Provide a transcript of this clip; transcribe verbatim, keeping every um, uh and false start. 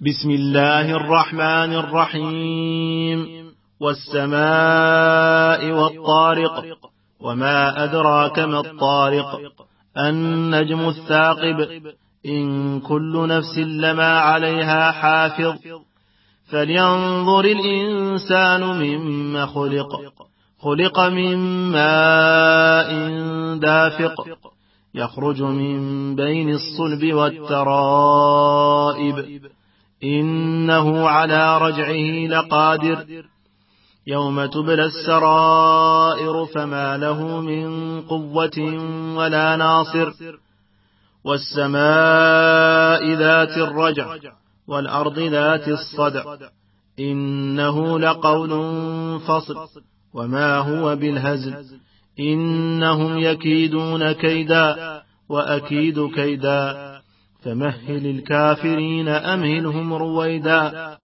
بسم الله الرحمن الرحيم والسماء والطارق وما أدراك ما الطارق النجم الثاقب إن كل نفس لما عليها حافظ فلينظر الإنسان مما خلق خلق من ماء دافق يخرج من بين الصلب والترائب إنه على رجعه لقادر يوم تبلى السرائر فما له من قوة ولا ناصر والسماء ذات الرجع والأرض ذات الصدع إنه لقول فصل وما هو بالهزل إنهم يكيدون كيدا وأكيد كيدا فمهل الكافرين أمهلهم رويدا.